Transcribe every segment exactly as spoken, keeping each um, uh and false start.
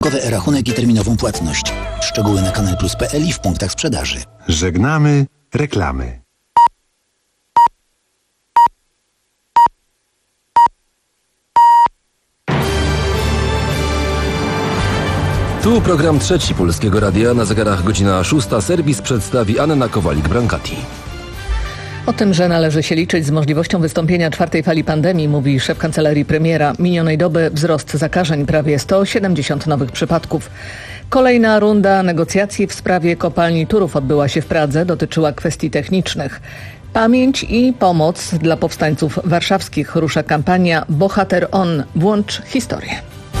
Kowy e-rachunek i terminową płatność. Szczegóły na kanal plus kropka p l i w punktach sprzedaży. Żegnamy reklamy. Tu program trzeci Polskiego Radia. Na zegarach godzina szósta. Serwis przedstawi Anna Kowalik-Brankati. O tym, że należy się liczyć z możliwością wystąpienia czwartej fali pandemii, mówi szef kancelarii premiera. Minionej doby wzrost zakażeń, prawie sto siedemdziesiąt nowych przypadków. Kolejna runda negocjacji w sprawie kopalni Turów odbyła się w Pradze, dotyczyła kwestii technicznych. Pamięć i pomoc dla powstańców warszawskich. Rusza kampania Bohater On. Włącz historię.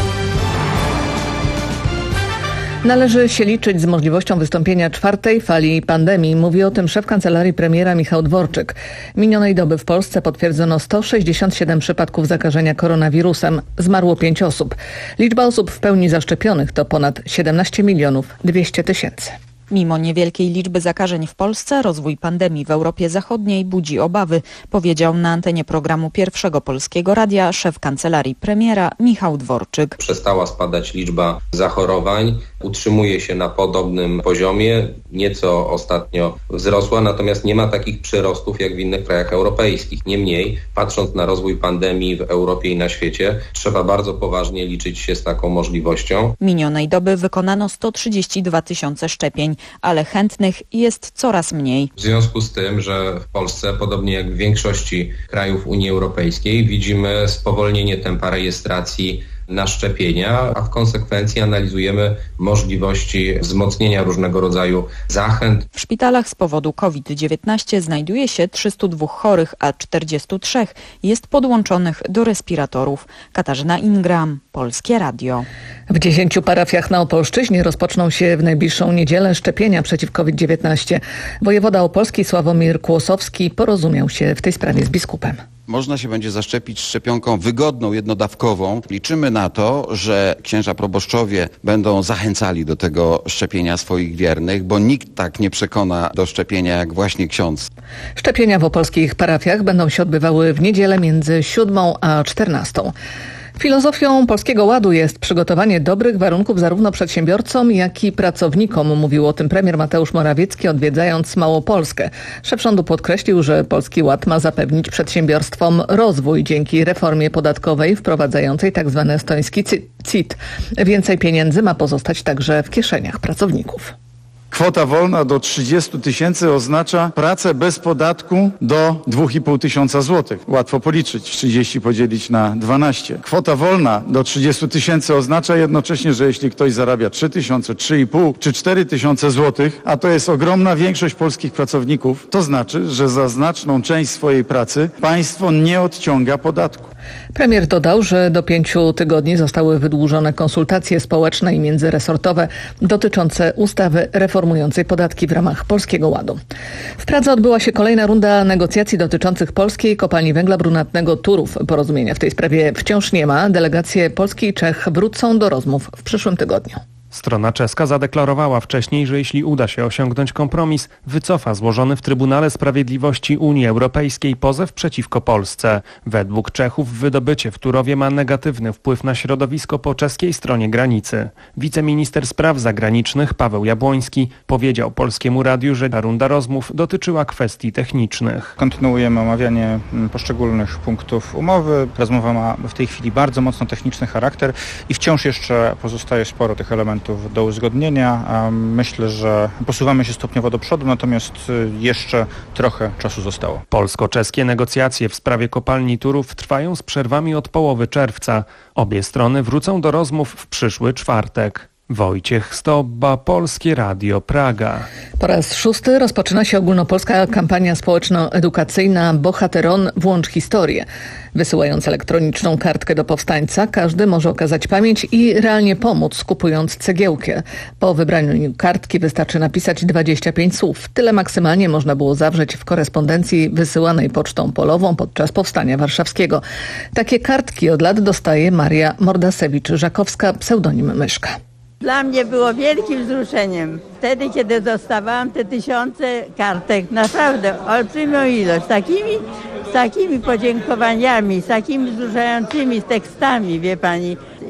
Należy się liczyć z możliwością wystąpienia czwartej fali pandemii. Mówi o tym szef kancelarii premiera Michał Dworczyk. Minionej doby w Polsce potwierdzono sto sześćdziesiąt siedem przypadków zakażenia koronawirusem. Zmarło pięć osób. Liczba osób w pełni zaszczepionych to ponad siedemnaście milionów dwieście tysięcy. Mimo niewielkiej liczby zakażeń w Polsce, rozwój pandemii w Europie Zachodniej budzi obawy, powiedział na antenie programu Pierwszego Polskiego Radia szef kancelarii premiera Michał Dworczyk. Przestała spadać liczba zachorowań, utrzymuje się na podobnym poziomie, nieco ostatnio wzrosła, natomiast nie ma takich przyrostów jak w innych krajach europejskich. Niemniej, patrząc na rozwój pandemii w Europie i na świecie, trzeba bardzo poważnie liczyć się z taką możliwością. Minionej doby wykonano sto trzydzieści dwa tysiące szczepień, ale chętnych jest coraz mniej. W związku z tym, że w Polsce, podobnie jak w większości krajów Unii Europejskiej, widzimy spowolnienie tempa rejestracji na szczepienia, a w konsekwencji analizujemy możliwości wzmocnienia różnego rodzaju zachęt. W szpitalach z powodu COVID dziewiętnaście znajduje się trzystu dwóch chorych, a czterdziestu trzech jest podłączonych do respiratorów. Katarzyna Ingram, Polskie Radio. W dziesięciu parafiach na Opolszczyźnie rozpoczną się w najbliższą niedzielę szczepienia przeciw COVID dziewiętnaście. Wojewoda opolski Sławomir Kłosowski porozumiał się w tej sprawie z biskupem. Można się będzie zaszczepić szczepionką wygodną, jednodawkową. Liczymy na to, że księża proboszczowie będą zachęcali do tego szczepienia swoich wiernych, bo nikt tak nie przekona do szczepienia jak właśnie ksiądz. Szczepienia w opolskich parafiach będą się odbywały w niedzielę między siódmą a czternastą. Filozofią Polskiego Ładu jest przygotowanie dobrych warunków zarówno przedsiębiorcom, jak i pracownikom. Mówił o tym premier Mateusz Morawiecki, odwiedzając Małopolskę. Szef rządu podkreślił, że Polski Ład ma zapewnić przedsiębiorstwom rozwój dzięki reformie podatkowej wprowadzającej tzw. estoński C I T. Więcej pieniędzy ma pozostać także w kieszeniach pracowników. Kwota wolna do trzydziestu tysięcy oznacza pracę bez podatku do dwóch i pół tysiąca złotych. Łatwo policzyć, trzydzieści podzielić na dwanaście. Kwota wolna do trzydziestu tysięcy oznacza jednocześnie, że jeśli ktoś zarabia trzy tysiące, trzy i pół czy cztery tysiące złotych, a to jest ogromna większość polskich pracowników, to znaczy, że za znaczną część swojej pracy państwo nie odciąga podatku. Premier dodał, że do pięciu tygodni zostały wydłużone konsultacje społeczne i międzyresortowe dotyczące ustawy reformującej podatki w ramach Polskiego Ładu. W Pradze odbyła się kolejna runda negocjacji dotyczących polskiej kopalni węgla brunatnego Turów. Porozumienia w tej sprawie wciąż nie ma. Delegacje Polski i Czech wrócą do rozmów w przyszłym tygodniu. Strona czeska zadeklarowała wcześniej, że jeśli uda się osiągnąć kompromis, wycofa złożony w Trybunale Sprawiedliwości Unii Europejskiej pozew przeciwko Polsce. Według Czechów wydobycie w Turowie ma negatywny wpływ na środowisko po czeskiej stronie granicy. Wiceminister spraw zagranicznych Paweł Jabłoński powiedział Polskiemu Radiu, że ta runda rozmów dotyczyła kwestii technicznych. Kontynuujemy omawianie poszczególnych punktów umowy. Rozmowa ma w tej chwili bardzo mocno techniczny charakter i wciąż jeszcze pozostaje sporo tych elementów do uzgodnienia. Myślę, że posuwamy się stopniowo do przodu, natomiast jeszcze trochę czasu zostało. Polsko-czeskie negocjacje w sprawie kopalni Turów trwają z przerwami od połowy czerwca. Obie strony wrócą do rozmów w przyszły czwartek. Wojciech Stobba, Polskie Radio, Praga. Po raz szósty rozpoczyna się ogólnopolska kampania społeczno-edukacyjna Bohater On. Włącz historię. Wysyłając elektroniczną kartkę do powstańca, każdy może okazać pamięć i realnie pomóc, kupując cegiełkę. Po wybraniu kartki wystarczy napisać dwadzieścia pięć słów. Tyle maksymalnie można było zawrzeć w korespondencji wysyłanej pocztą polową podczas Powstania Warszawskiego. Takie kartki od lat dostaje Maria Mordasewicz-Żakowska, pseudonim Myszka. Dla mnie było wielkim wzruszeniem. Wtedy, kiedy dostawałam te tysiące kartek, naprawdę olbrzymią ilość, takimi, z takimi podziękowaniami, z takimi wzruszającymi tekstami, wie pani.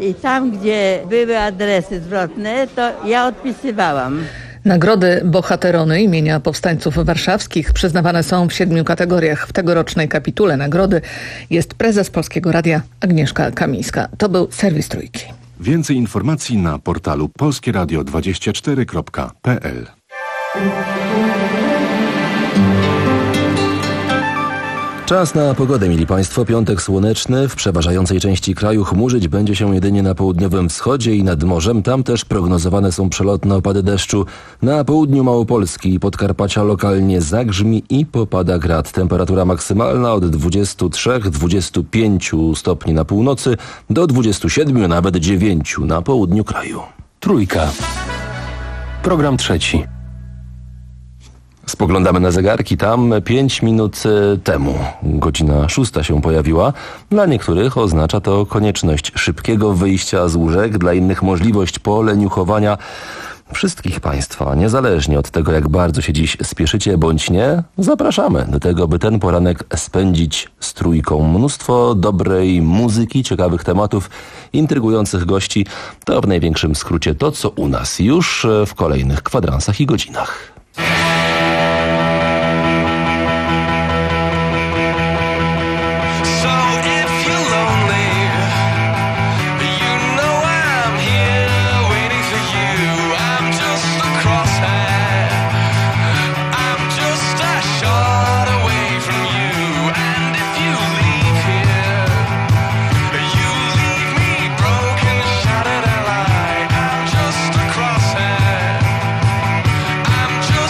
I tam, gdzie były adresy zwrotne, to ja odpisywałam. Nagrody Bohaterony imienia powstańców warszawskich przyznawane są w siedmiu kategoriach. W tegorocznej kapitule nagrody jest prezes Polskiego Radia Agnieszka Kamińska. To był serwis Trójki. Więcej informacji na portalu polskie radio dwadzieścia cztery kropka p l. Czas na pogodę, mili Państwo. Piątek słoneczny. W przeważającej części kraju chmurzyć będzie się jedynie na południowym wschodzie i nad morzem. Tam też prognozowane są przelotne opady deszczu. Na południu Małopolski i Podkarpacia lokalnie zagrzmi i popada grad. Temperatura maksymalna od dwudziestu trzech do dwudziestu pięciu stopni na północy do dwudziestu siedmiu, nawet dziewięciu na południu kraju. Trójka. Program trzeci. Spoglądamy na zegarki, tam pięć minut temu godzina szósta się pojawiła. Dla niektórych oznacza to konieczność szybkiego wyjścia z łóżek, dla innych możliwość poleniuchowania. Wszystkich Państwa, niezależnie od tego, jak bardzo się dziś spieszycie bądź nie, zapraszamy do tego, by ten poranek spędzić z Trójką. Mnóstwo dobrej muzyki, ciekawych tematów, intrygujących gości. To w największym skrócie to, co u nas już w kolejnych kwadransach i godzinach. I'm just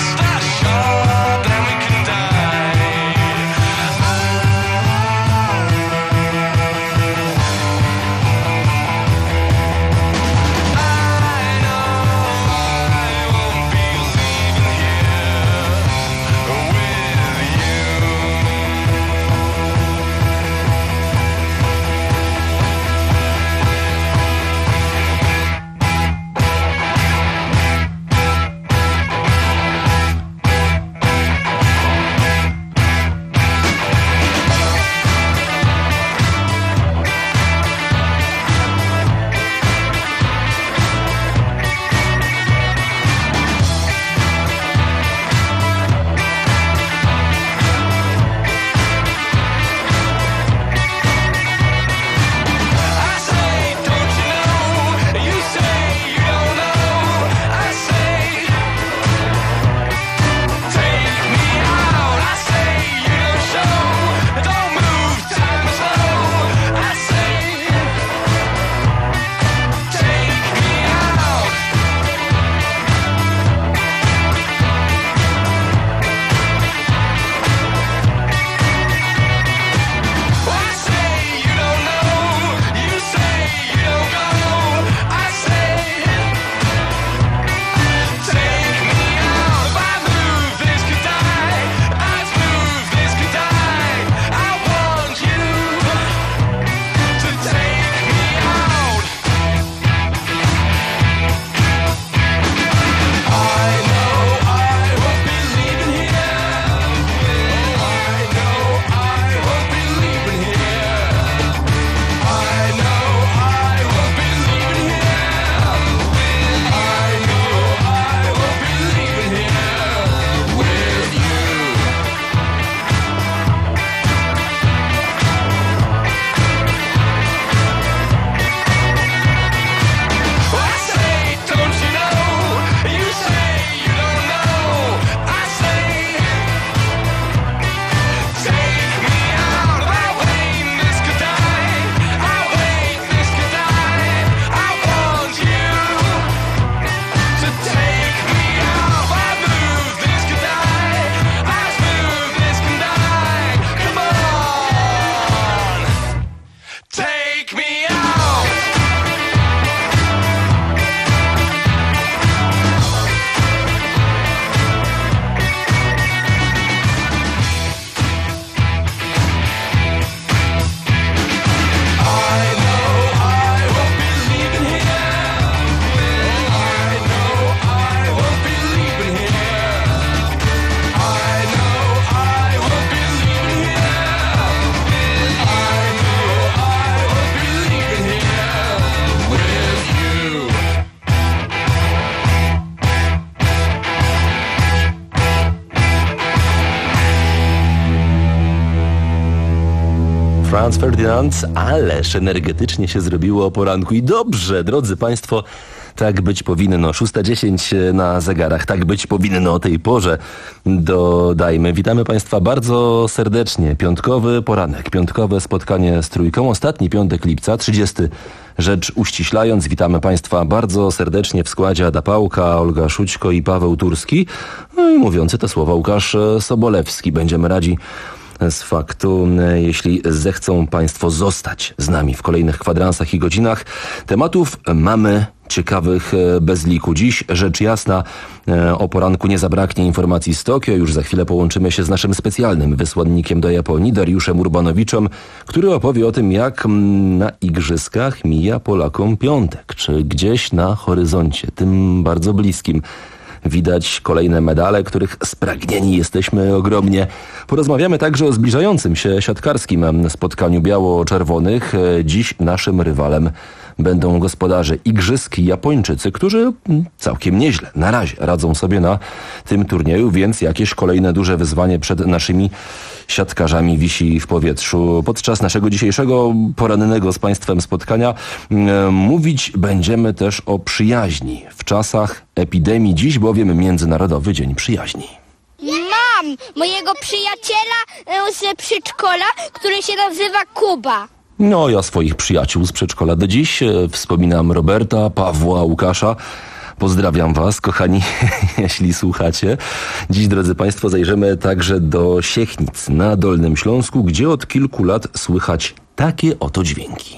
Franz Ferdinand, ależ energetycznie się zrobiło o poranku i dobrze, drodzy Państwo, tak być powinno. szósta dziesięć na zegarach, tak być powinno o tej porze. Dodajmy. Witamy Państwa bardzo serdecznie. Piątkowy poranek, piątkowe spotkanie z Trójką. Ostatni piątek lipca, trzydziesty rzecz uściślając. Witamy Państwa bardzo serdecznie w składzie Ada Pałka, Olga Szućko i Paweł Turski. No i mówiący te słowa Łukasz Sobolewski. Będziemy radzi z faktu, jeśli zechcą Państwo zostać z nami w kolejnych kwadransach i godzinach. Tematów mamy ciekawych bez liku. Dziś, rzecz jasna, o poranku nie zabraknie informacji z Tokio. Już za chwilę połączymy się z naszym specjalnym wysłannikiem do Japonii, Dariuszem Urbanowiczem, który opowie o tym, jak na igrzyskach mija Polakom piątek, czy gdzieś na horyzoncie, tym bardzo bliskim, widać kolejne medale, których spragnieni jesteśmy ogromnie. Porozmawiamy także o zbliżającym się siatkarskim spotkaniu biało-czerwonych. Dziś naszym rywalem będą gospodarze igrzysk Japończycy, którzy całkiem nieźle na razie radzą sobie na tym turnieju, więc jakieś kolejne duże wyzwanie przed naszymi siatkarzami wisi w powietrzu. Podczas naszego dzisiejszego porannego z Państwem spotkania e, mówić będziemy też o przyjaźni w czasach epidemii. Dziś bowiem Międzynarodowy Dzień Przyjaźni. Mam mojego przyjaciela z przedszkola, który się nazywa Kuba. No, ja swoich przyjaciół z przedszkola do dziś e, wspominam Roberta, Pawła, Łukasza. Pozdrawiam Was, kochani, jeśli słuchacie. Dziś, drodzy Państwo, zajrzymy także do Siechnic na Dolnym Śląsku, gdzie od kilku lat słychać takie oto dźwięki.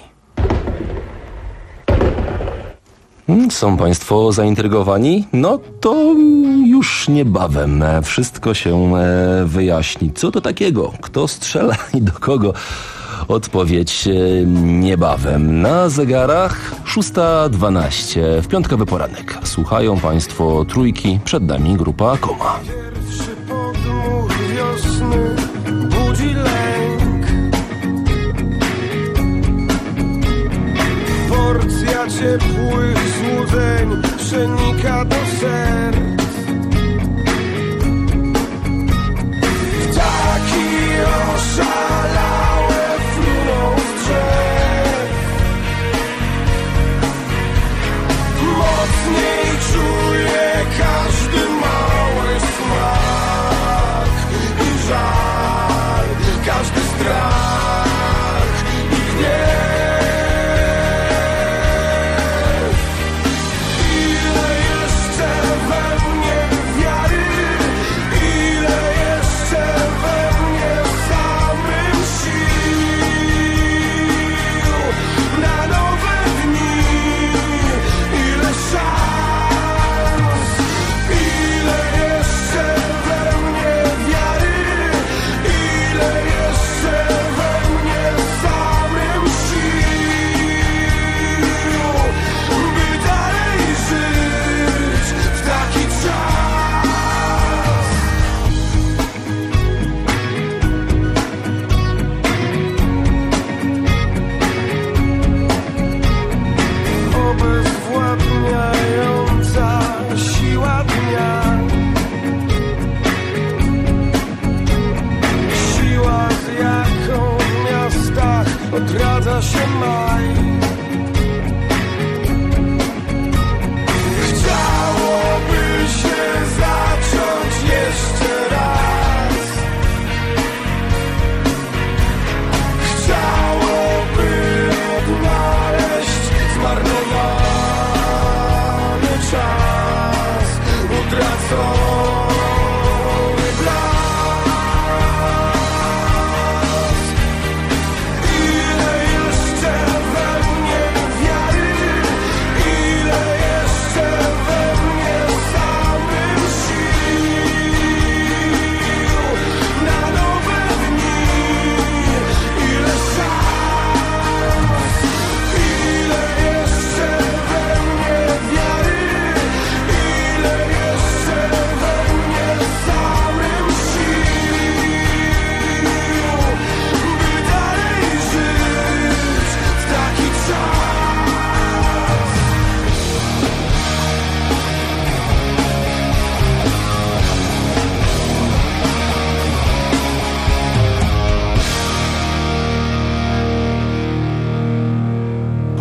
Są Państwo zaintrygowani? No to już niebawem wszystko się wyjaśni. Co to takiego? Kto strzela i do kogo? Odpowiedź niebawem. Na zegarach szósta dwanaście w piątkowy poranek. Słuchają Państwo Trójki, przed nami grupa Koma. Pierwszy podmuch wiosny budzi lęk. Porcja ciepłych złudzeń przenika do serc. Ptaki oszalałe fruną z drzew. Mocniej czuję każdy mały smak i żal, każdy strach i gniew. Ile jeszcze we mnie wiary, ile jeszcze we mnie samym sił na nowe dni, ile szans, ile jeszcze we mnie wiary, ile jeszcze we mnie samym sił, by dalej żyć w taki czas. Obezwładniająca siła dnia, siła, z jaką w miastach odradza się maj. Chciałoby się zacząć jeszcze raz. Chciałoby odnaleźć zmarnowany czas, utracony blask. Ile jeszcze we mnie wiary, ile jeszcze we mnie samym sił na nowe dni, ile szans, ile jeszcze we mnie wiary, ile jeszcze we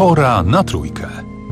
Pora na trójkę.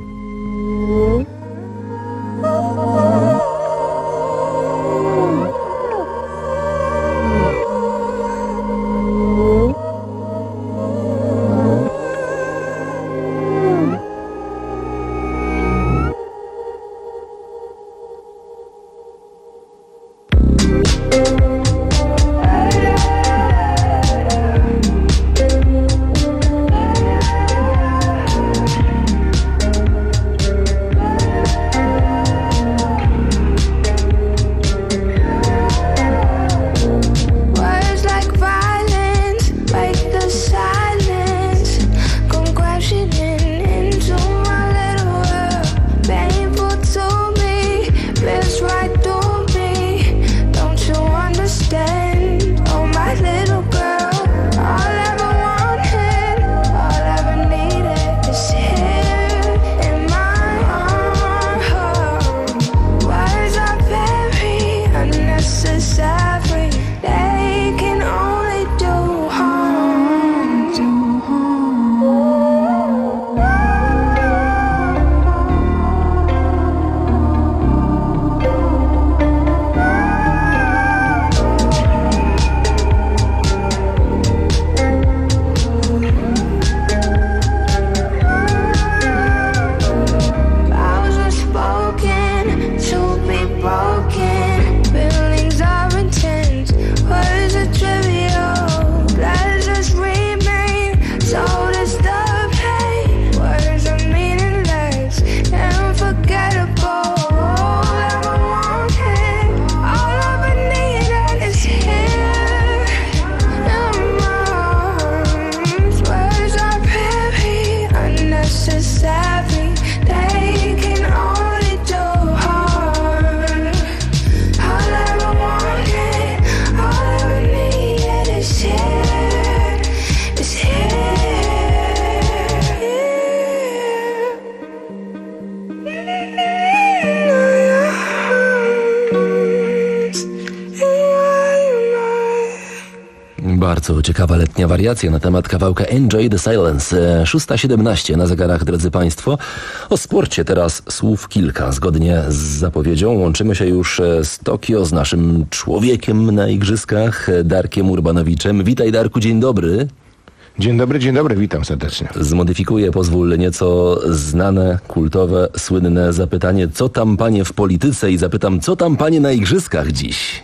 Bardzo ciekawa letnia wariacja na temat kawałka Enjoy the Silence. szósta siedemnaście na zegarach, drodzy Państwo. O sporcie teraz słów kilka. Zgodnie z zapowiedzią łączymy się już z Tokio z naszym człowiekiem na igrzyskach, Darkiem Urbanowiczem. Witaj, Darku, dzień dobry. Dzień dobry, dzień dobry, witam serdecznie. Zmodyfikuję, pozwól, nieco znane, kultowe, słynne zapytanie, co tam panie w polityce, i zapytam, co tam panie na igrzyskach dziś?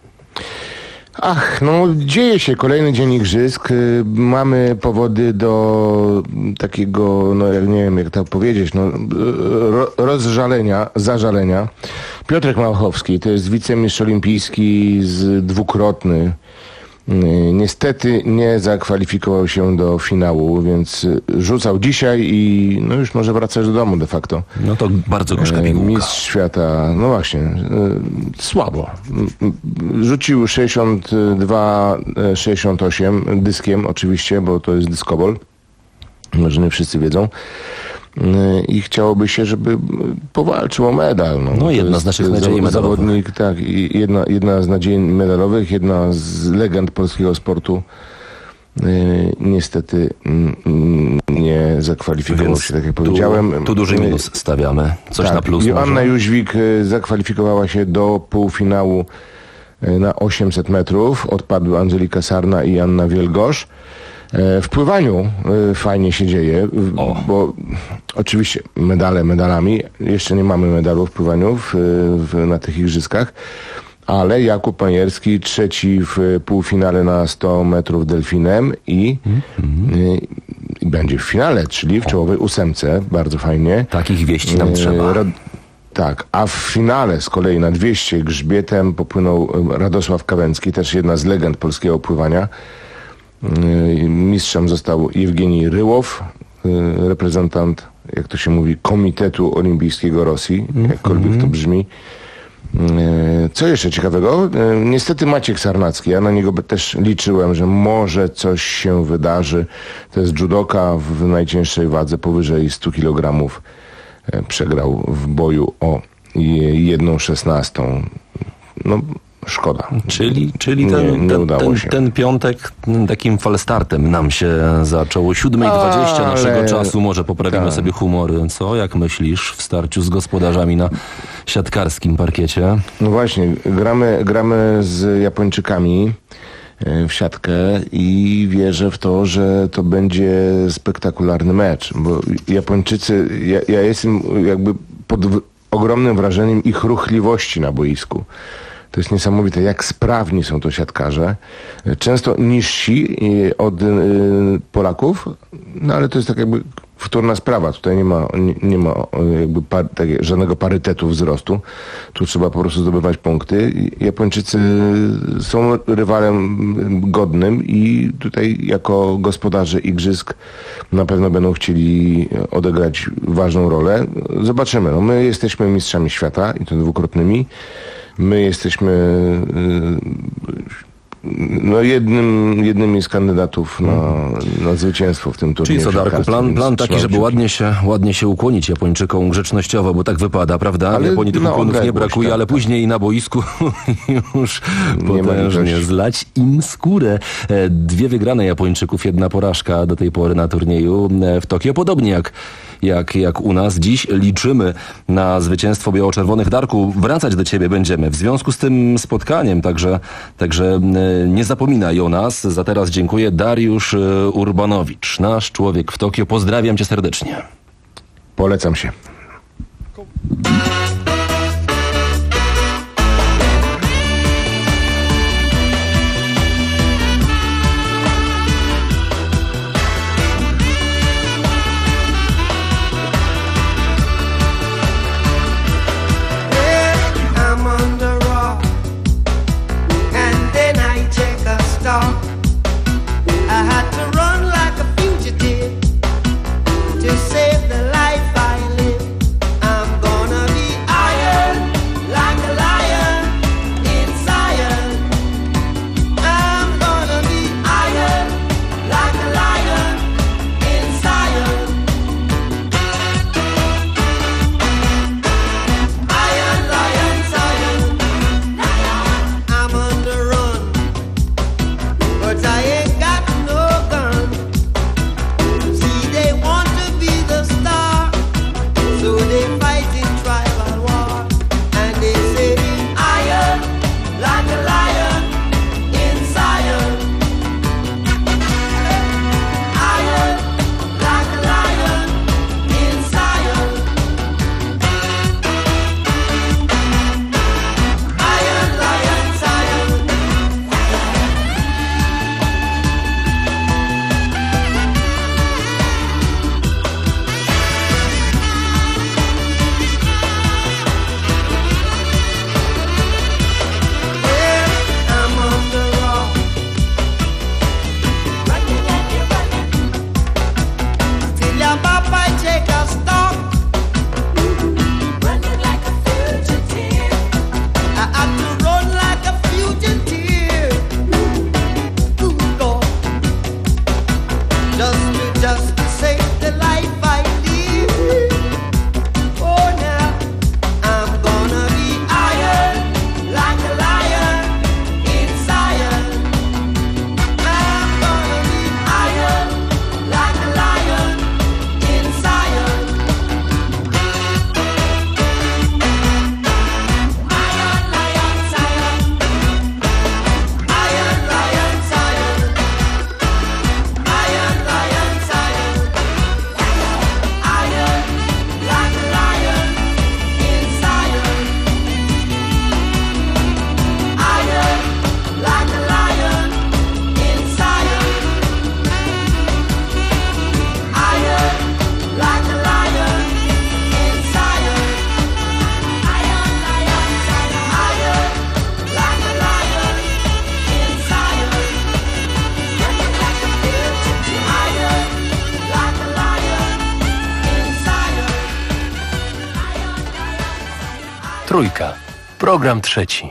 Ach, no dzieje się kolejny dzień igrzysk. Mamy powody do takiego, no nie wiem jak to powiedzieć, no ro, rozżalenia, zażalenia. Piotrek Małachowski to jest wicemistrz olimpijski z dwukrotny. Niestety nie zakwalifikował się do finału, więc rzucał dzisiaj i no już może wracać do domu de facto. No to bardzo gorzka pigułka. Mistrz świata, no właśnie, słabo. Rzucił sześćdziesiąt dwa sześćdziesiąt osiem dyskiem oczywiście, bo to jest dyskobol. Może nie wszyscy wiedzą. I chciałoby się, żeby powalczył o medal. No, no jedna z naszych nadziei medalowych. Zawodnik, tak, i jedna, jedna z nadziei medalowych, jedna z legend polskiego sportu. Yy, niestety yy, nie zakwalifikował Więc się, tak jak tu, powiedziałem. Tu duży minus stawiamy. Coś tak, na plus. Joanna może? Jóźwik yy, zakwalifikowała się do półfinału yy, na osiemset metrów. Odpadły Angelika Sarna i Anna Wielgosz. W pływaniu fajnie się dzieje, o. bo oczywiście medale medalami, jeszcze nie mamy medalu w pływaniu w, w, na tych igrzyskach, ale Jakub Panierski trzeci w półfinale na sto metrów delfinem i, mm-hmm. i będzie w finale, czyli w czołowej ósemce, bardzo fajnie. Takich wieści nam trzeba. Ra- tak, a w finale z kolei na dwieście grzbietem popłynął Radosław Kawęcki, też jedna z legend polskiego pływania. Mistrzem został Jewgenij Ryłow, reprezentant, jak to się mówi, Komitetu Olimpijskiego Rosji, jakkolwiek to brzmi. Co jeszcze ciekawego? Niestety Maciek Sarnacki, ja na niego też liczyłem, że może coś się wydarzy. To jest judoka w najcięższej wadze, powyżej stu kilogramów. Przegrał w boju o jedną szesnastą. No, szkoda. Czyli, czyli nie, ten, nie ten, udało ten, się. ten piątek takim falstartem nam się zaczął. siódma dwadzieścia Ale... naszego czasu. Może poprawimy tak. sobie humory. Co? Jak myślisz w starciu z gospodarzami na siatkarskim parkiecie? No właśnie, gramy, gramy z Japończykami w siatkę i wierzę w to, że to będzie spektakularny mecz, bo Japończycy, ja, ja jestem jakby pod w- ogromnym wrażeniem ich ruchliwości na boisku. To jest niesamowite, jak sprawni są to siatkarze. Często niżsi od y, Polaków, no ale to jest tak jakby wtórna sprawa. Tutaj nie ma, nie, nie ma jakby par, tak, żadnego parytetu wzrostu. Tu trzeba po prostu zdobywać punkty. Japończycy są rywalem godnym i tutaj jako gospodarze igrzysk na pewno będą chcieli odegrać ważną rolę. Zobaczymy. No, my jesteśmy mistrzami świata i to dwukrotnymi. My jesteśmy no jednym, jednymi z kandydatów na, na zwycięstwo w tym turnieju. Czyli co, Darku, plan, plan taki, żeby ładnie się, ładnie się ukłonić Japończykom grzecznościowo, bo tak wypada, prawda? Ale Japonii tych no, ukłonów nie brakuje, tak, ale tak. później na boisku już Nie ma potężnie litości. zlać im skórę. E, Dwie wygrane Japończyków, jedna porażka do tej pory na turnieju e, w Tokio. Podobnie jak Jak, jak u nas. Dziś liczymy na zwycięstwo biało-czerwonych. Darku, wracać do ciebie będziemy w związku z tym spotkaniem, także, także e, nie zapominaj o nas. Za teraz dziękuję. Dariusz e, Urbanowicz, nasz człowiek w Tokio. Pozdrawiam cię serdecznie. Polecam się. I'm under rock, and then I take a stop. I had to run like a fugitive to save the life I live. I'm gonna be iron like a lion in Zion. I'm gonna be iron like a lion in Zion. Iron, lion, Zion. I'm on the run, but I ain't got no gun. See, they want to be the star, so they fight in tribal war, and they say iron like a lion in Zion. Iron like a lion in Zion. Iron, lion, Zion. Yeah, I'm on the rock. Till your papa take a stop. Running like a fugitive. I had to run like a fugitive. Good God. Just to, just to save the life I live. Oh, now I'm gonna be iron like a lion in Zion. I'm gonna be iron like a lion in Zion. Iron, lion, Zion. Iron, lion, Zion. Iron, lion, Zion. Iron like a lion in Zion. Iron like a lion in Zion. Iron like a lion in Zion. Iron, lion, Zion. Iron like a lion in Zion. Running like a fugitive. Iron like a lion in Zion. Trójka. Program trzeci.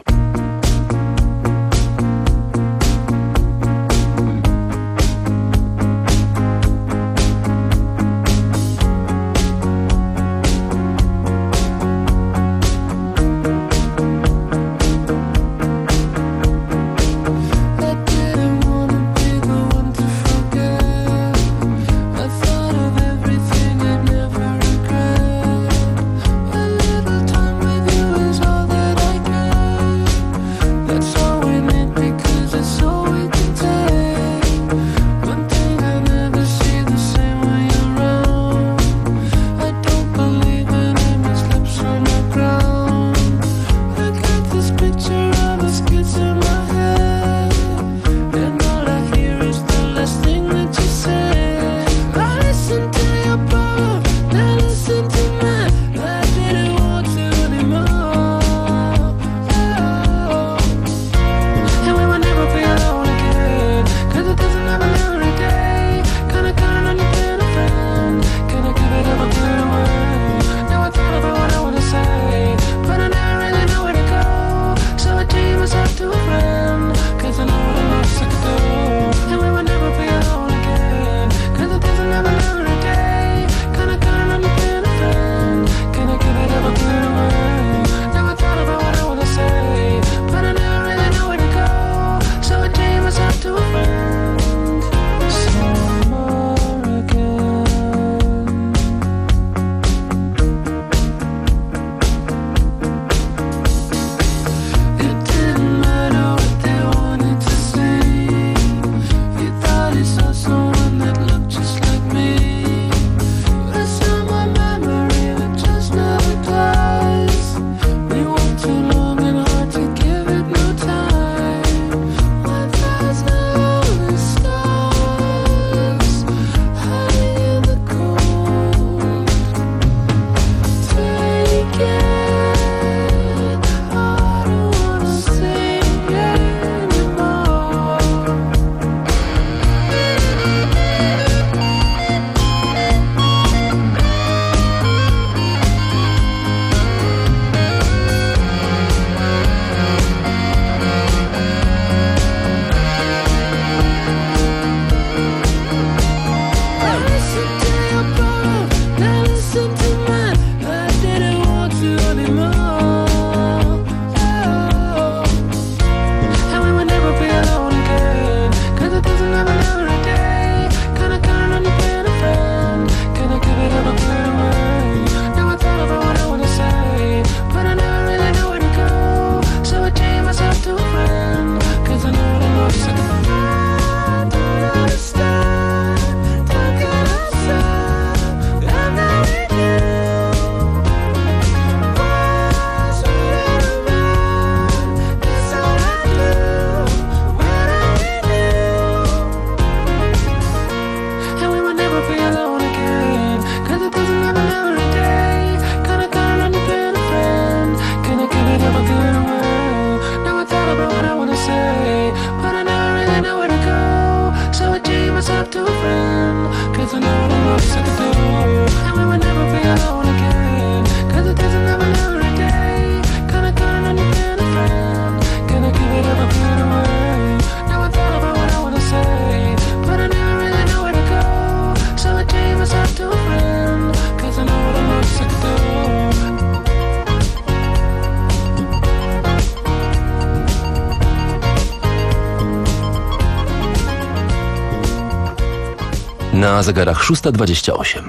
Na zegarach szósta dwadzieścia osiem.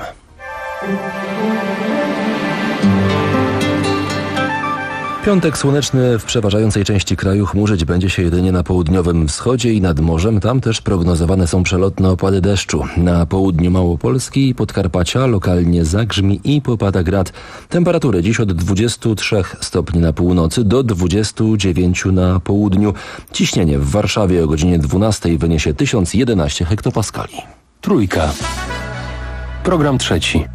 Piątek słoneczny w przeważającej części kraju, chmurzyć będzie się jedynie na południowym wschodzie i nad morzem. Tam też prognozowane są przelotne opady deszczu. Na południu Małopolski i Podkarpacia lokalnie zagrzmi i popada grad. Temperatury dziś od dwudziestu trzech stopni na północy do dwudziestu dziewięciu na południu. Ciśnienie w Warszawie o godzinie dwunastej wyniesie tysiąc jedenaście hektopaskali. Trójka. Program trzeci.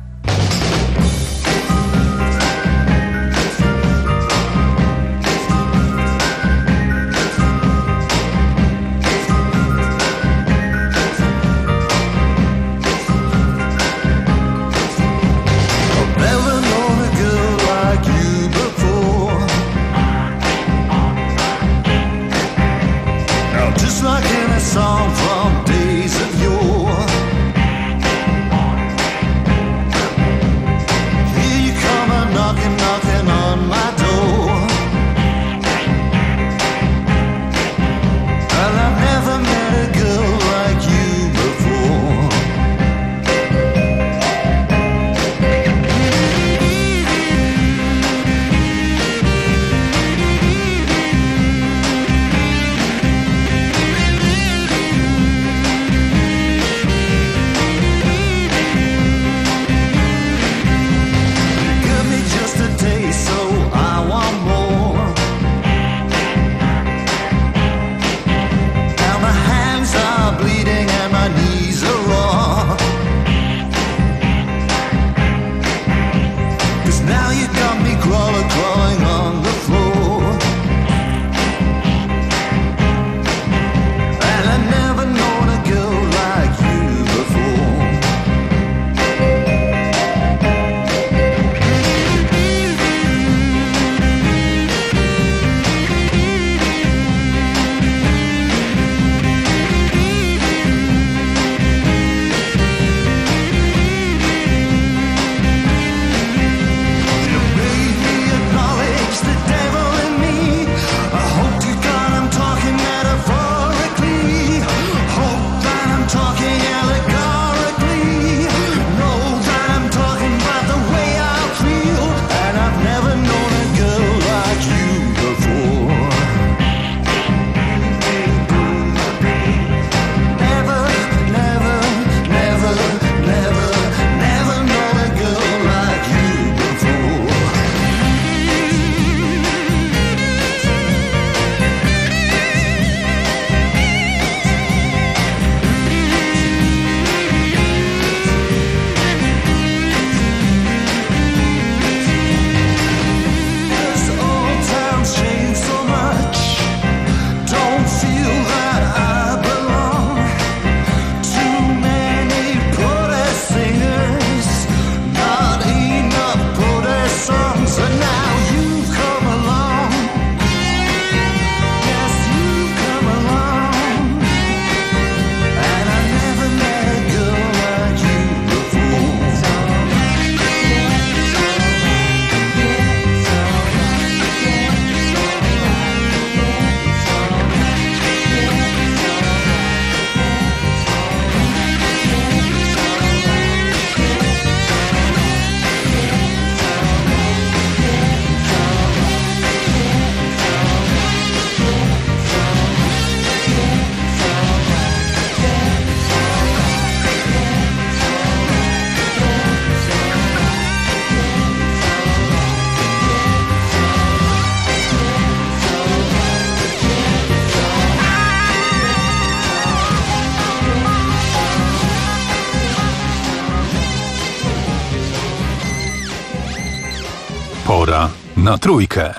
Pora na trójkę.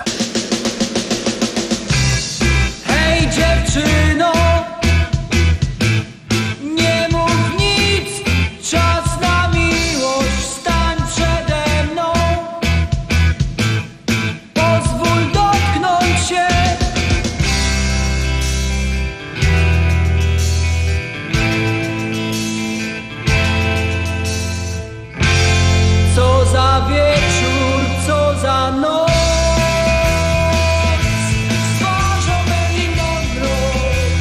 Hej dziewczyno, nie mów nic, czas na miłość, stań przede mną. Pozwól dotknąć się. Co za wieczór, co za noc, stworzone mi mądrość.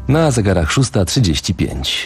Na zegarach szósta trzydzieści pięć.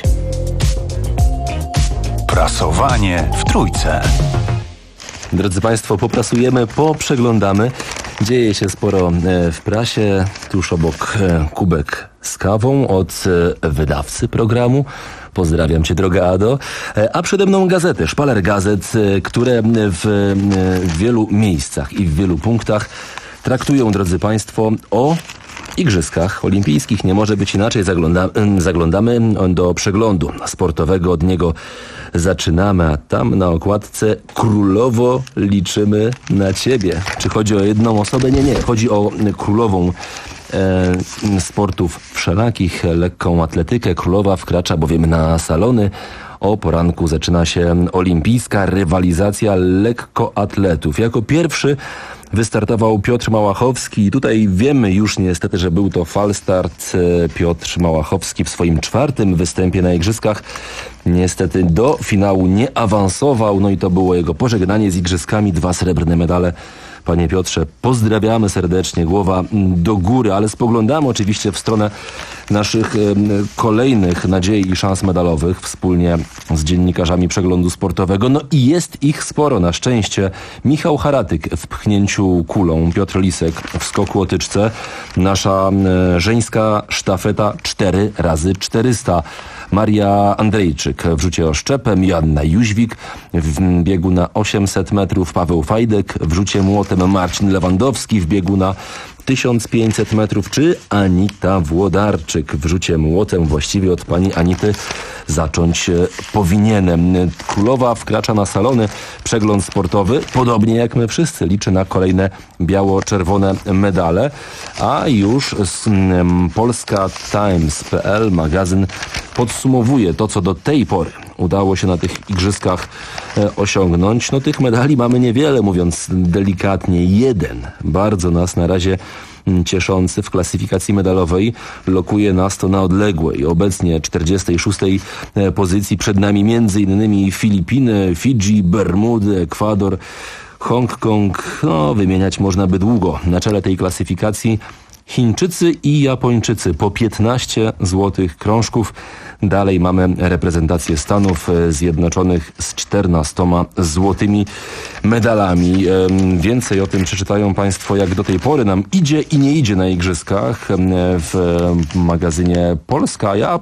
Prasowanie w Trójce. Drodzy Państwo, poprasujemy, poprzeglądamy. Dzieje się sporo w prasie. Tuż obok kubek z kawą od wydawcy programu. Pozdrawiam Cię, droga Ado. A przede mną gazety, szpaler gazet, które w wielu miejscach i w wielu punktach traktują, drodzy Państwo, o Igrzyskach Olimpijskich. Nie może być inaczej. Zagląda, zaglądamy do przeglądu sportowego. Od niego zaczynamy, a tam na okładce królowo liczymy na Ciebie. Czy chodzi o jedną osobę? Nie, nie. Chodzi o królową e, sportów wszelakich, lekką atletykę. Królowa wkracza bowiem na salony. O poranku zaczyna się olimpijska rywalizacja lekkoatletów. Jako pierwszy wystartował Piotr Małachowski i tutaj wiemy już niestety, że był to falstart. Piotr Małachowski w swoim czwartym występie na Igrzyskach niestety do finału nie awansował, no i to było jego pożegnanie z Igrzyskami. Dwa srebrne medale. Panie Piotrze, pozdrawiamy serdecznie, głowa do góry, ale spoglądamy oczywiście w stronę naszych kolejnych nadziei i szans medalowych wspólnie z dziennikarzami przeglądu sportowego. No i jest ich sporo, na szczęście. Michał Haratyk w pchnięciu kulą, Piotr Lisek w skoku o tyczce, nasza żeńska sztafeta cztery razy czterysta. Maria Andrejczyk w rzucie oszczepem, Joanna Jóźwik w biegu na osiemset metrów, Paweł Fajdek w rzucie młotem, Marcin Lewandowski w biegu na tysiąc pięćset metrów, czy Anita Włodarczyk w rzucie młotem. Właściwie od pani Anity zacząć powinienem. Królowa wkracza na salony. Przegląd sportowy, podobnie jak my wszyscy, liczy na kolejne biało-czerwone medale. A już z um, Polska Times kropka p l magazyn podsumowuje to, co do tej pory udało się na tych igrzyskach e, osiągnąć. No tych medali mamy niewiele, mówiąc delikatnie. Jeden bardzo nas na razie cieszący w klasyfikacji medalowej lokuje nas to na odległej, obecnie czterdziestej szóstej pozycji. Przed nami między innymi Filipiny, Fidżi, Bermudy, Ekwador, Hongkong. No, wymieniać można by długo. Na czele tej klasyfikacji Chińczycy i Japończycy po piętnaście złotych krążków. Dalej mamy reprezentację Stanów Zjednoczonych z czternastoma złotymi medalami. Więcej o tym przeczytają Państwo, jak do tej pory nam idzie i nie idzie na igrzyskach w magazynie Polska. Ja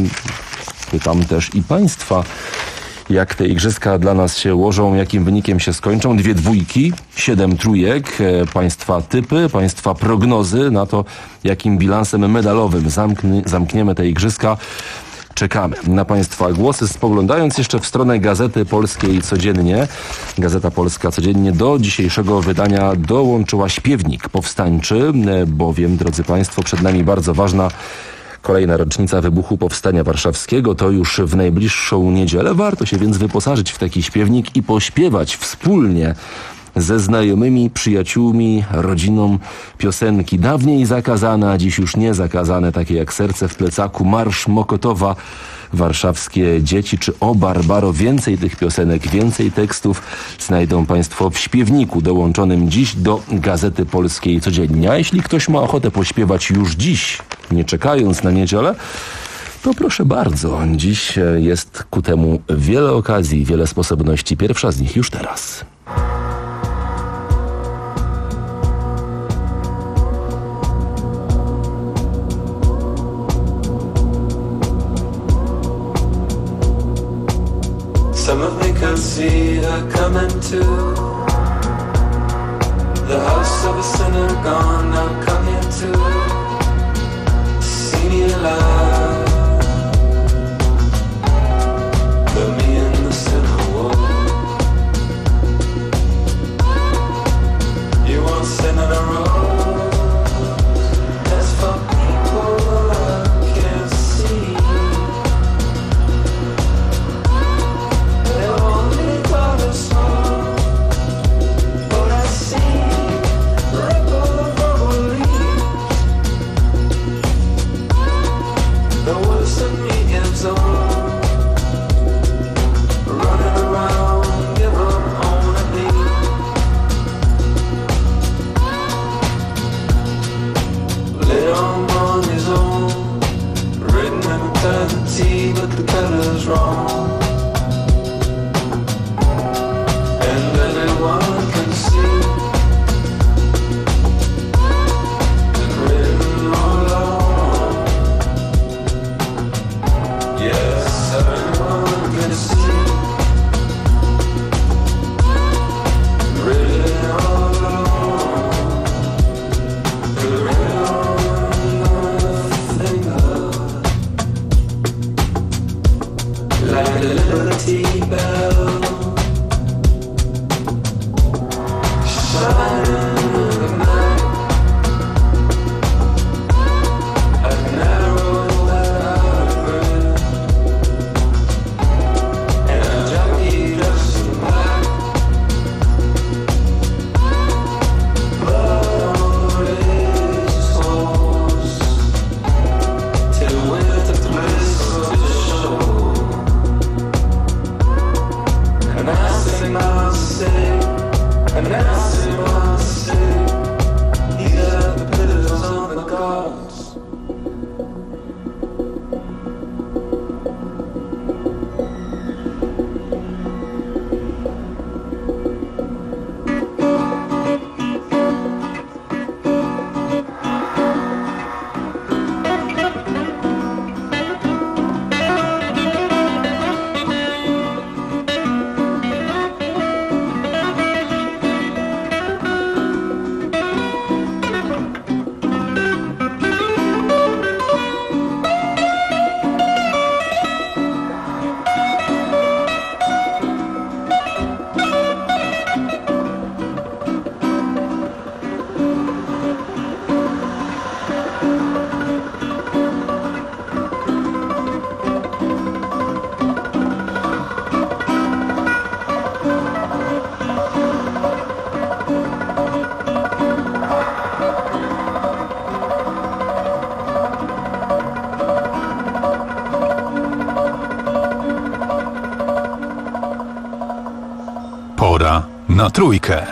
pytam też i Państwa, jak te igrzyska dla nas się ułożą, jakim wynikiem się skończą. Dwie dwójki, siedem trójek, Państwa typy, Państwa prognozy na to, jakim bilansem medalowym zamknie, zamkniemy te igrzyska. Czekamy na Państwa głosy. Spoglądając jeszcze w stronę Gazety Polskiej Codziennie, Gazeta Polska Codziennie do dzisiejszego wydania dołączyła śpiewnik powstańczy, bowiem, drodzy Państwo, przed nami bardzo ważna kolejna rocznica wybuchu Powstania Warszawskiego. To już w najbliższą niedzielę. Warto się więc wyposażyć w taki śpiewnik i pośpiewać wspólnie ze znajomymi, przyjaciółmi, rodziną piosenki dawniej zakazane, a dziś już nie zakazane, takie jak Serce w plecaku, Marsz Mokotowa, Warszawskie dzieci czy O Barbaro. Więcej tych piosenek, więcej tekstów znajdą Państwo w śpiewniku dołączonym dziś do Gazety Polskiej Codziennie. A jeśli ktoś ma ochotę pośpiewać już dziś, nie czekając na niedzielę, to proszę bardzo. Dziś jest ku temu wiele okazji, wiele sposobności. Pierwsza z nich już teraz. Some of me can see her coming to the house of a sinner gone. Now come here to see me alive. Put me in the center wall. You won't sit in a row. That's for people I can't see. strong, and anyone can see it written all along. Yes, everyone can see it written all along. The real nothing love, like a liberty bell, shining in the night. I've never without breath, and a jockey dressed in black. Blood on his horse, till winter twists his show. And I sing my say, and I sing my say, he got the pillars on the gods. Pora na trójkę.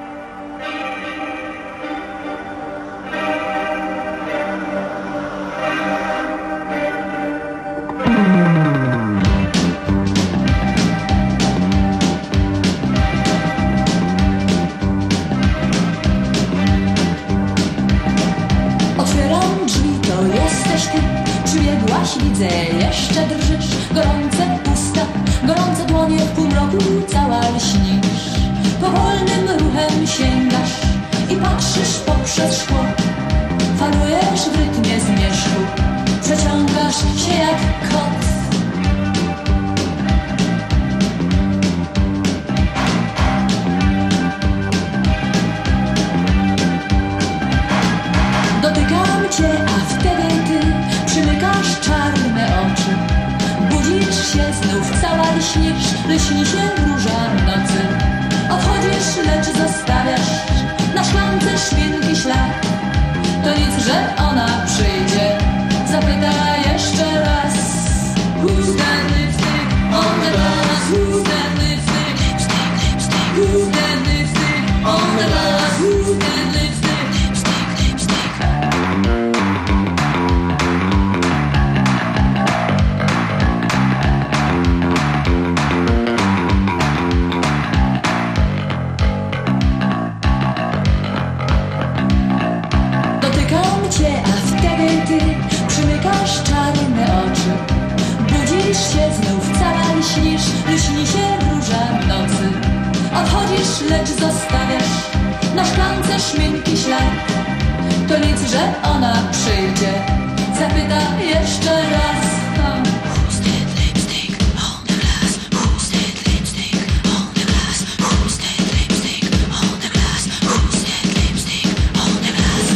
Otwieram drzwi, to jesteś ty. Przybiegłaś, widzę, jeszcze drżysz. Gorące usta, gorące dłonie, w półmroku cała lśnisz. Powolnym ruchem sięgasz i patrzysz poprzez szkło. Falujesz w rytmie zmierzchu, przeciągasz się jak kot. Dotykam cię, a wtedy ty przymykasz czarne oczy. Budzisz się znów, cała lśnisz, lśni się róża nocy. Odchodzisz, lecz zostawiasz na szklance szpilki ślad. To nic, że ona przyjdzie, zapyta jeszcze raz. Who's that lipstick on the glass? Who's that lipstick? Who's that lipstick on the glass? Who's that lipstick? Dotykam cię, a wtedy ty przymykasz czarne oczy. Budzisz się znów, cała lśnisz, lśni się róża nocy. Odchodzisz, lecz zostawiasz na szklance szminki ślad. To nic, że ona przyjdzie, zapyta jeszcze raz. Who's that lipstick on the glass? Who's that lipstick on the glass? Who's that lipstick on the glass? Who's that lipstick on the glass?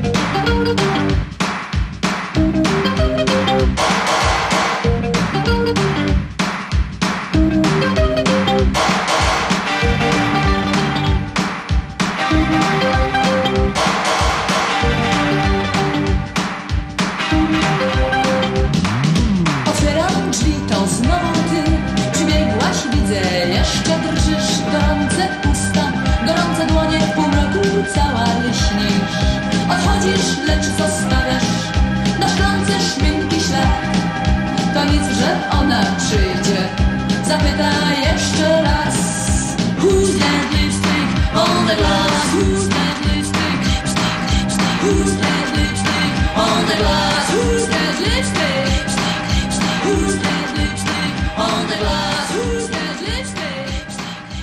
Otwieram drzwi, to znowu ty. Przybiegłaś, widzę, jeszcze drżysz. Gorące usta, gorące dłonie, w półmroku cała lśnisz. Odchodzisz, lecz zostawiasz na szklance szminki ślad. To nic, nic, że ona przyjdzie. Zapyta jeszcze raz. Who's that lipstick on the glass? Who's that lipstick? Who's that lipstick on the glass? Who's that lipstick? Who's that lipstick on the glass? Who's that lipstick?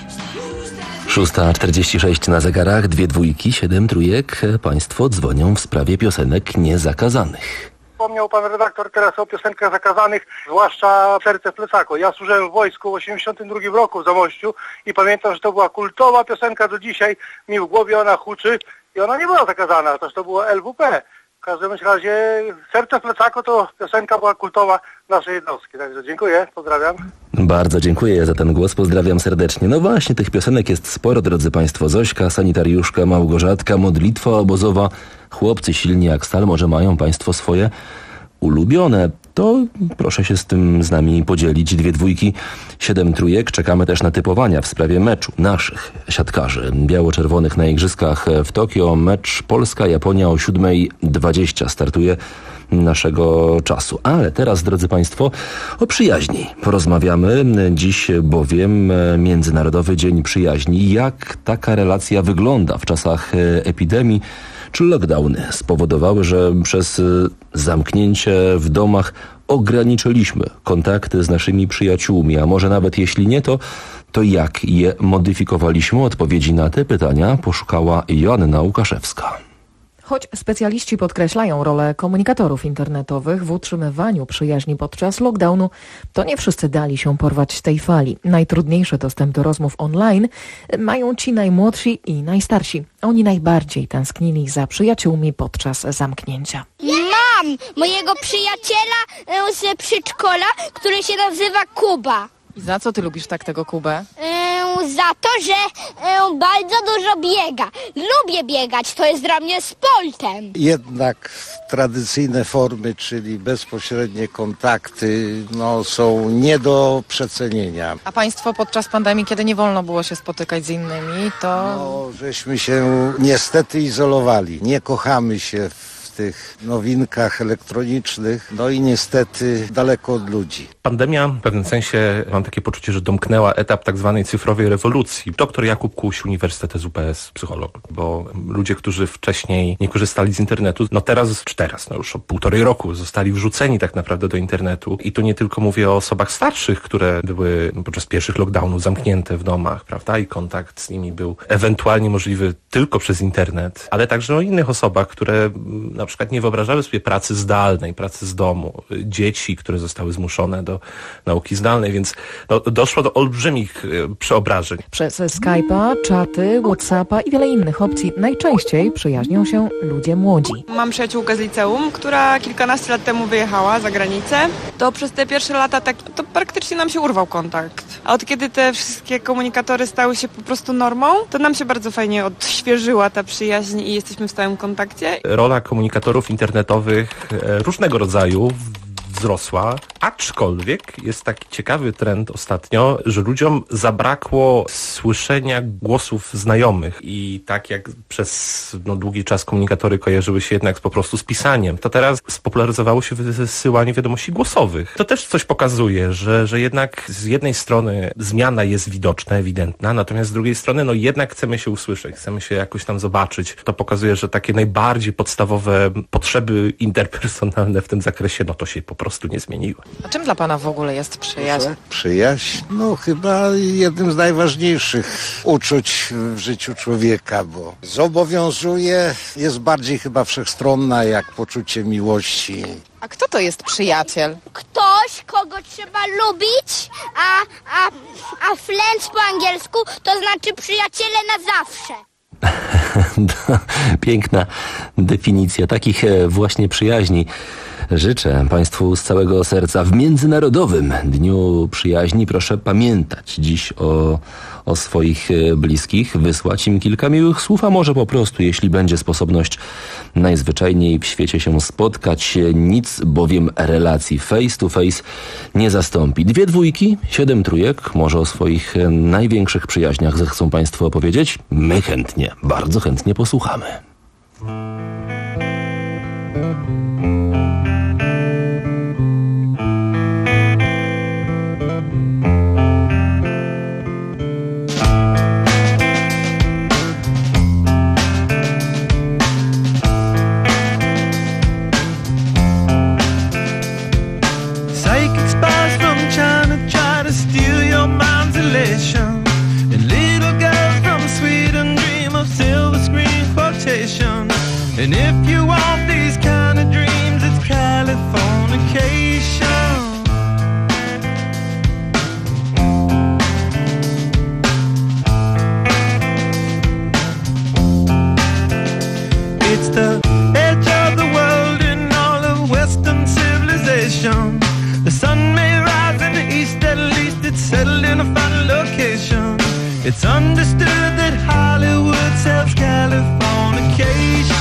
szósta czterdzieści sześć na zegarach, dwie dwójki, siedem trójek. Państwo dzwonią w sprawie piosenek niezakazanych. Wspomniał pan redaktor teraz o piosenkach zakazanych, zwłaszcza Serce w plecaku. Ja służyłem w wojsku w osiemdziesiątym drugim roku w Zamościu i pamiętam, że to była kultowa piosenka, do dzisiaj mi w głowie ona huczy i ona nie była zakazana, toż to było L W P. W każdym razie Serce w plecaku to piosenka była kultowa naszej jednostki. Także dziękuję, pozdrawiam. Bardzo dziękuję za ten głos, pozdrawiam serdecznie. No właśnie, tych piosenek jest sporo, drodzy państwo. Zośka, Sanitariuszka, Małgorzatka, Modlitwa obozowa, Chłopcy silni jak stal. Może mają państwo swoje ulubione. To proszę się z tym z nami podzielić. Dwie dwójki, siedem trójek. Czekamy też na typowania w sprawie meczu naszych siatkarzy biało-czerwonych na igrzyskach w Tokio. Mecz Polska-Japonia o siódma dwadzieścia startuje naszego czasu. Ale teraz, drodzy państwo, o przyjaźni porozmawiamy. Dziś bowiem Międzynarodowy Dzień Przyjaźni. Jak taka relacja wygląda w czasach epidemii? Czy lockdowny spowodowały, że przez zamknięcie w domach ograniczyliśmy kontakty z naszymi przyjaciółmi, a może nawet jeśli nie, to, to jak je modyfikowaliśmy? Odpowiedzi na te pytania poszukała Joanna Łukaszewska. Choć specjaliści podkreślają rolę komunikatorów internetowych w utrzymywaniu przyjaźni podczas lockdownu, to nie wszyscy dali się porwać tej fali. Najtrudniejszy dostęp do rozmów online mają ci najmłodsi i najstarsi. Oni najbardziej tęsknili za przyjaciółmi podczas zamknięcia. Mam mojego przyjaciela e, z przedszkola, który się nazywa Kuba. I za co ty lubisz tak tego Kubę? E, za to, że e, bardzo dużo biega. Lubię biegać, to jest dla mnie sportem. Jednak tradycyjne formy, czyli bezpośrednie kontakty, no, są nie do przecenienia. A państwo podczas pandemii, kiedy nie wolno było się spotykać z innymi, to... No, żeśmy się niestety izolowali. Nie kochamy się w tych nowinkach elektronicznych, no i niestety daleko od ludzi. Pandemia w pewnym sensie, mam takie poczucie, że domknęła etap tak zwanej cyfrowej rewolucji. Doktor Jakub Kuś, Uniwersytet S W P S, psycholog, bo ludzie, którzy wcześniej nie korzystali z internetu, no teraz, czy teraz, no już od półtorej roku zostali wrzuceni tak naprawdę do internetu. I tu nie tylko mówię o osobach starszych, które były podczas pierwszych lockdownów zamknięte w domach, prawda, i kontakt z nimi był ewentualnie możliwy tylko przez internet, ale także o innych osobach, które na przykład nie wyobrażały sobie pracy zdalnej, pracy z domu, dzieci, które zostały zmuszone do nauki zdalnej, więc no, doszło do olbrzymich e, przeobrażeń. Przez Skype'a, czaty, Whatsappa i wiele innych opcji najczęściej przyjaźnią się ludzie młodzi. Mam przyjaciółkę z liceum, która kilkanaście lat temu wyjechała za granicę. To przez te pierwsze lata tak, to praktycznie nam się urwał kontakt. A od kiedy te wszystkie komunikatory stały się po prostu normą, to nam się bardzo fajnie odświeżyła ta przyjaźń i jesteśmy w stałym kontakcie. Rola komunikatorów internetowych e, różnego rodzaju wzrosła, aczkolwiek jest taki ciekawy trend ostatnio, że ludziom zabrakło słyszenia głosów znajomych i tak jak przez no, długi czas komunikatory kojarzyły się jednak po prostu z pisaniem, to teraz spopularyzowało się wysyłanie wiadomości głosowych. To też coś pokazuje, że, że jednak z jednej strony zmiana jest widoczna, ewidentna, natomiast z drugiej strony no jednak chcemy się usłyszeć, chcemy się jakoś tam zobaczyć. To pokazuje, że takie najbardziej podstawowe potrzeby interpersonalne w tym zakresie, no to się po prostu nie zmieniły. A czym dla pana w ogóle jest przyjaźń? Przyjaźń? No chyba jednym z najważniejszych uczuć w życiu człowieka, bo zobowiązuje, jest bardziej chyba wszechstronna jak poczucie miłości. A kto to jest przyjaciel? Ktoś, kogo trzeba lubić, a, a, a friends po angielsku to znaczy przyjaciele na zawsze. Piękna definicja takich właśnie przyjaźni. Życzę Państwu z całego serca w Międzynarodowym Dniu Przyjaźni. Proszę pamiętać dziś o, o swoich bliskich, wysłać im kilka miłych słów, a może po prostu, jeśli będzie sposobność najzwyczajniej w świecie się spotkać, nic bowiem relacji face to face nie zastąpi. Dwie dwójki, siedem trójek, może o swoich największych przyjaźniach zechcą Państwo opowiedzieć? My chętnie, bardzo chętnie posłuchamy. Psychic spies from China try to steal your mind's elation. And little girls from Sweden dream of silver screen quotation. And if you want these kind of dreams, it's Californication. It's the edge of the world in all of Western civilization. The sun may rise in the east, at least it's settled in a final location. It's understood that Hollywood sells Californication.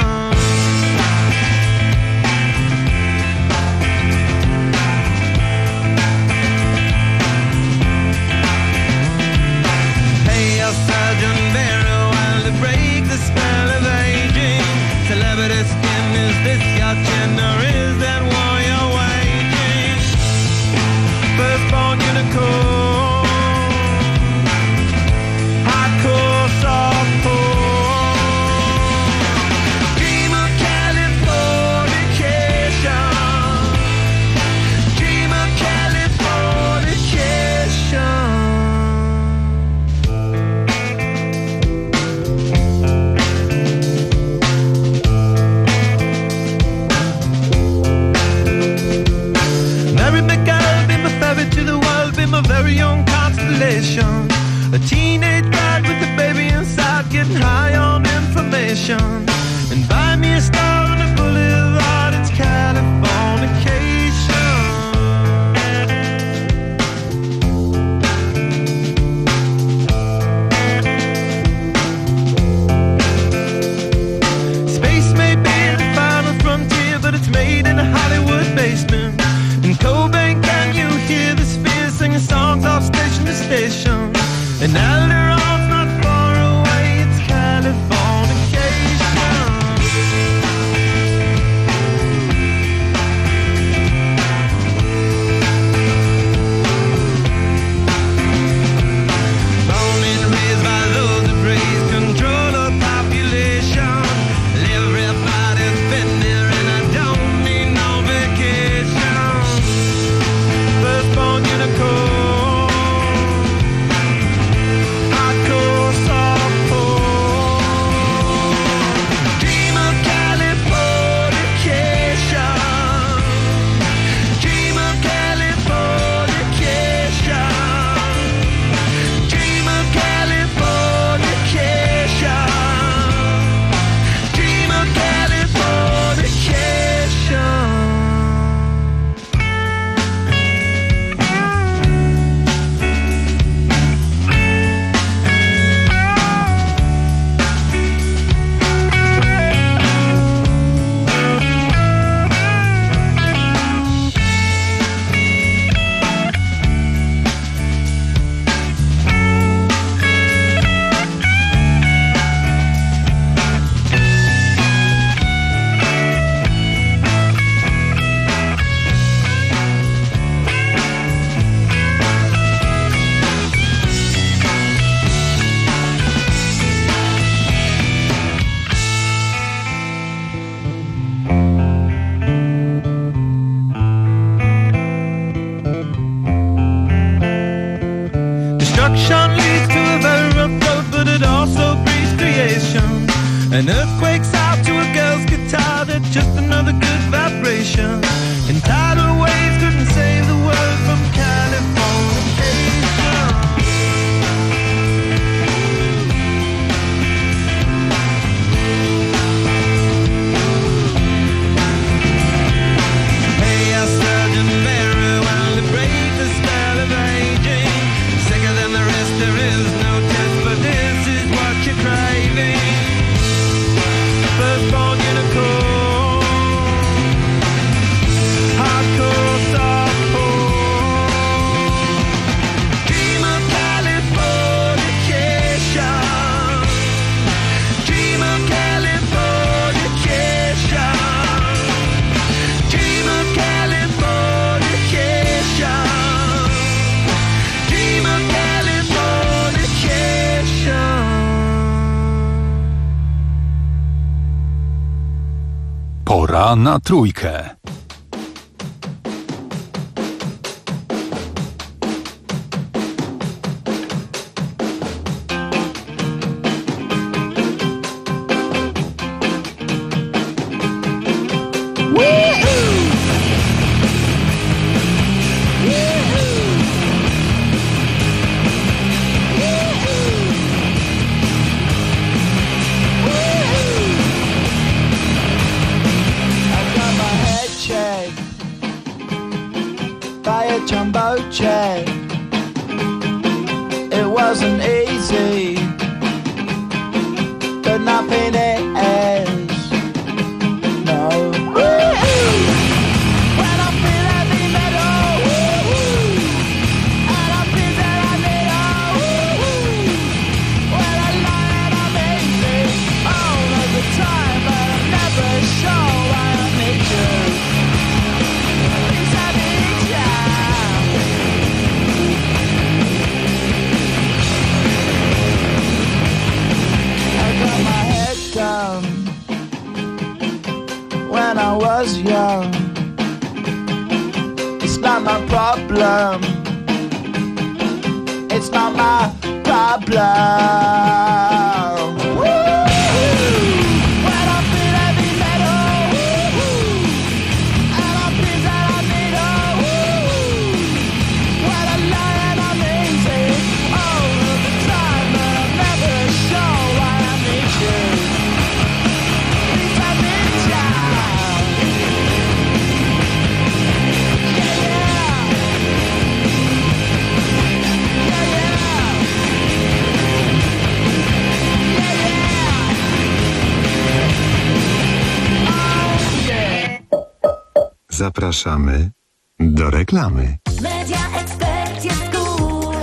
Hey, your Sergeant Barrow, while to break the spell of aging. Celebrity skin, is this your chin or is that war you're waging? Firstborn unicorn, hardcore softcore. Dream of Californication. Dream of Californication. Mary McGill, be my ferry to the world, be my very own constellation. A teenage bride with a baby inside, getting high on information. And buy me a star on a boulevard, it's Californication. Space may be the final frontier, but it's made in a Hollywood basement. In Cobain, can you hear the spheres singing songs off station to station? And Alderon's not far away, it's Californication. Born and raised by those that praise control of population. Everybody's been there and I don't need no vacation. Firstborn unicorn, hardcore softcore. Dream of Californication. Dream of Californication. Dream of Californication. Dream of Californication. Destruction leads to a very rough road, but it also breeds creation. An earthquake's out to a girl's guitar, that's just another good vibration. And tidal waves couldn't save the world from Californication. Hey, your Sergeant Barrow, while to break the spell of aging. Sicker than the rest, there is no test, but this is what you're craving. Firstborn unicorn, hardcore softcore. Dream of Californication. Dream of Californication. Dream of Californication. Dream of Californication. Pora na trójkę. jumbo jet. It wasn't easy, but nothing is. No. Woo-hoo! When I feel heavy metal, woo-hoo! And I feel that I need a woo-hoo! When I lie and I'm easy all of the time, but I'm never sure why I need you. Because I need you. I got my head down when I was young. It's not my problem. It's not my problem. Woo-hoo! When I feel heavy metal, woo-hoo! And I feel that I need a woo-hoo! When I lie and I'm easy all of the time, but I'm never sure why I need you. Because I need you. Zapraszamy do reklamy. Media Expert jest cool.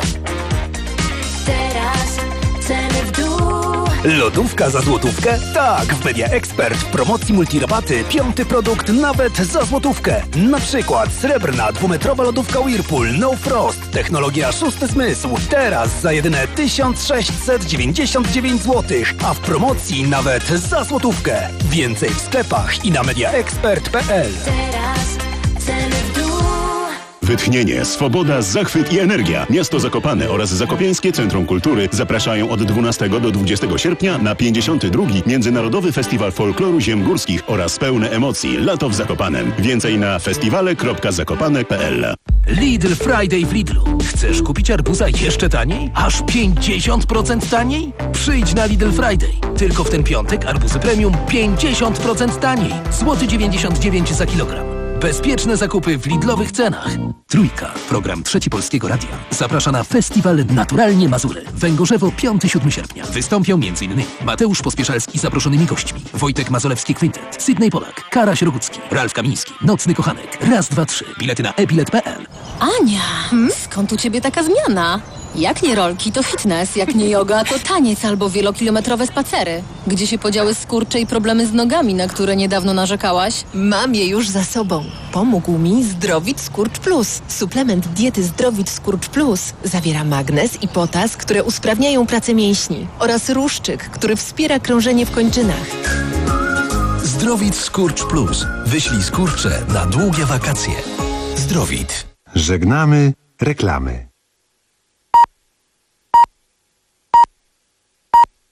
Teraz ceny w dół. Lodówka za złotówkę? Tak, w Media Expert w promocji multirabaty piąty produkt nawet za złotówkę. Na przykład srebrna dwumetrowa lodówka Whirlpool No Frost, technologia szósty zmysł. Teraz za jedyne tysiąc sześćset dziewięćdziesiąt dziewięć złotych, a w promocji nawet za złotówkę. Więcej w sklepach i na mediaexpert kropka p l. Teraz ceny w dół. Wytchnienie, swoboda, zachwyt i energia. Miasto Zakopane oraz Zakopiańskie Centrum Kultury zapraszają od dwunastego do dwudziestego sierpnia na pięćdziesiąty drugi Międzynarodowy Festiwal Folkloru Ziem Górskich oraz pełne emocji Lato w Zakopanem. Więcej na festiwale kropka zakopane kropka p l. Lidl Friday w Lidlu. Chcesz kupić arbuza jeszcze taniej? Aż pięćdziesiąt procent taniej? Przyjdź na Lidl Friday. Tylko w ten piątek arbuzy premium pięćdziesiąt procent taniej. Złoty dziewięćdziesiąt dziewięć za kilogram. Bezpieczne zakupy w Lidlowych cenach. Trójka. Program Trzeci Polskiego Radia zaprasza na festiwal Naturalnie Mazury. Węgorzewo piątego do siódmego sierpnia. Wystąpią m.in. Mateusz Pospieszalski z zaproszonymi gośćmi, Wojtek Mazolewski Quintet, Sydney Polak, Karaś Rogucki, Ralf Kamiński, Nocny Kochanek. Raz, dwa, trzy. Bilety na e bilet kropka p l. Ania, skąd u ciebie taka zmiana? Jak nie rolki, to fitness, jak nie yoga, to taniec albo wielokilometrowe spacery. Gdzie się podziały skurcze i problemy z nogami, na które niedawno narzekałaś? Mam je już za sobą. Pomógł mi Zdrowit Skurcz Plus. Suplement diety Zdrowit Skurcz Plus zawiera magnez i potas, które usprawniają pracę mięśni oraz ruszczyk, który wspiera krążenie w kończynach. Zdrowit Skurcz Plus. Wyślij skurcze na długie wakacje. Zdrowit. Żegnamy reklamy.